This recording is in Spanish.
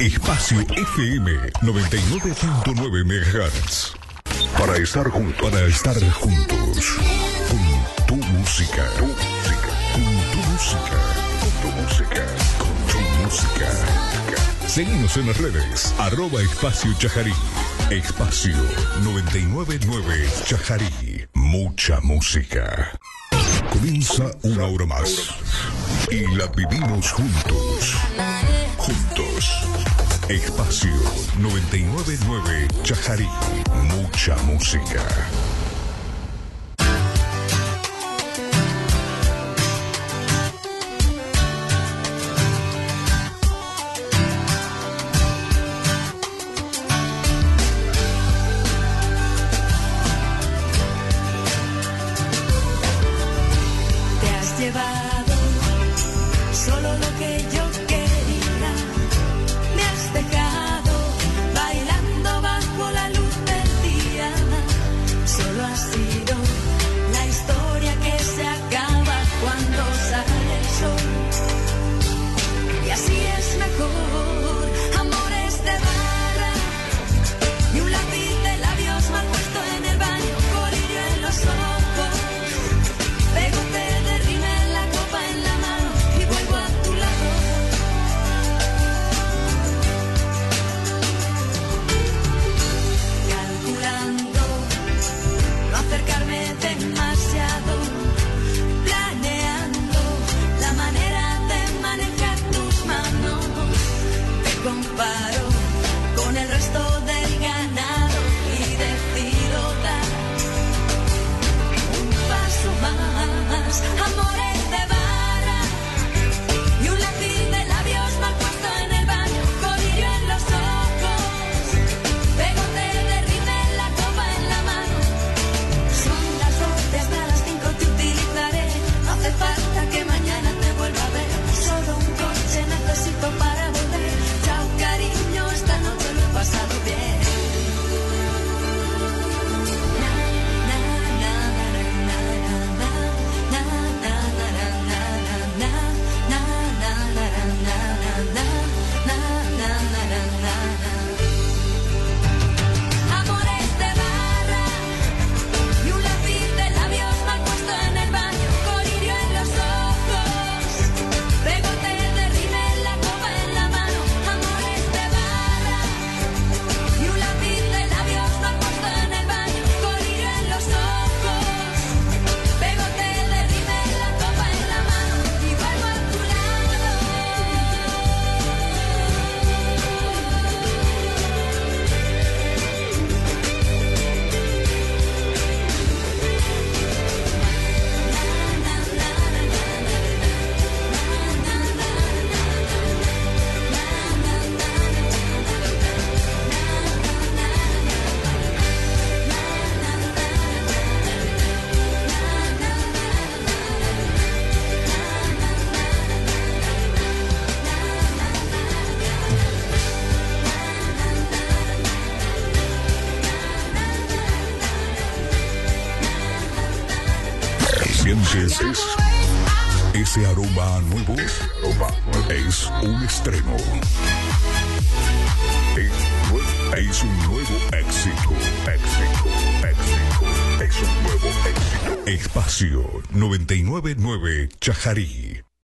Espacio FM 99.9 MHz. Para estar juntos. Para estar juntos. Con tu música. Tu música. Con tu música. Con tu música. Con tu música. Seguimos en las redes. @Espacio Chajarí. Espacio 999 Chajarí. Mucha música. Comienza una hora más. Y la vivimos juntos. Juntos. Espacio 999 Chajarí. Mucha música. Llevado solo lo que yo quería, me has dejado bailando bajo la luz del día, solo ha sido la historia que se acaba cuando sale el sol, y así es mejor, amores de barra, y un lápiz de labios mal puesto en el baño, colirio en los ojos, pegote de rímel, la copa en la mano y vuelvo a tu lado. Calculando no acercarme demasiado, planeando la manera de manejar tus manos. Te comparo con el resto del ganado y decido dar un paso más, amores de barra y un lápiz de labios mal puesto en el baño, colirio en los ojos, pegote de rímel, la copa en la mano. Son las 12 hasta las 5 te utilizaré, no hace falta que mañana te vuelva a ver, solo un coche necesito para volver. Chao cariño, esta noche lo he pasado bien. Amores de barra y un lápiz de labios mal puesto en el baño, colirio en los ojos, pegote de rímel, la copa en la mano. Amores de barra y un lápiz de labios mal puesto en el baño, colirio en los ojos, pegote de rímel, la copa en la mano y vuelvo a tu lado. ¿Sientes ese aroma nuevo? Es un estreno. Es un nuevo éxito. Es un nuevo éxito. Espacio 999 Chajarí.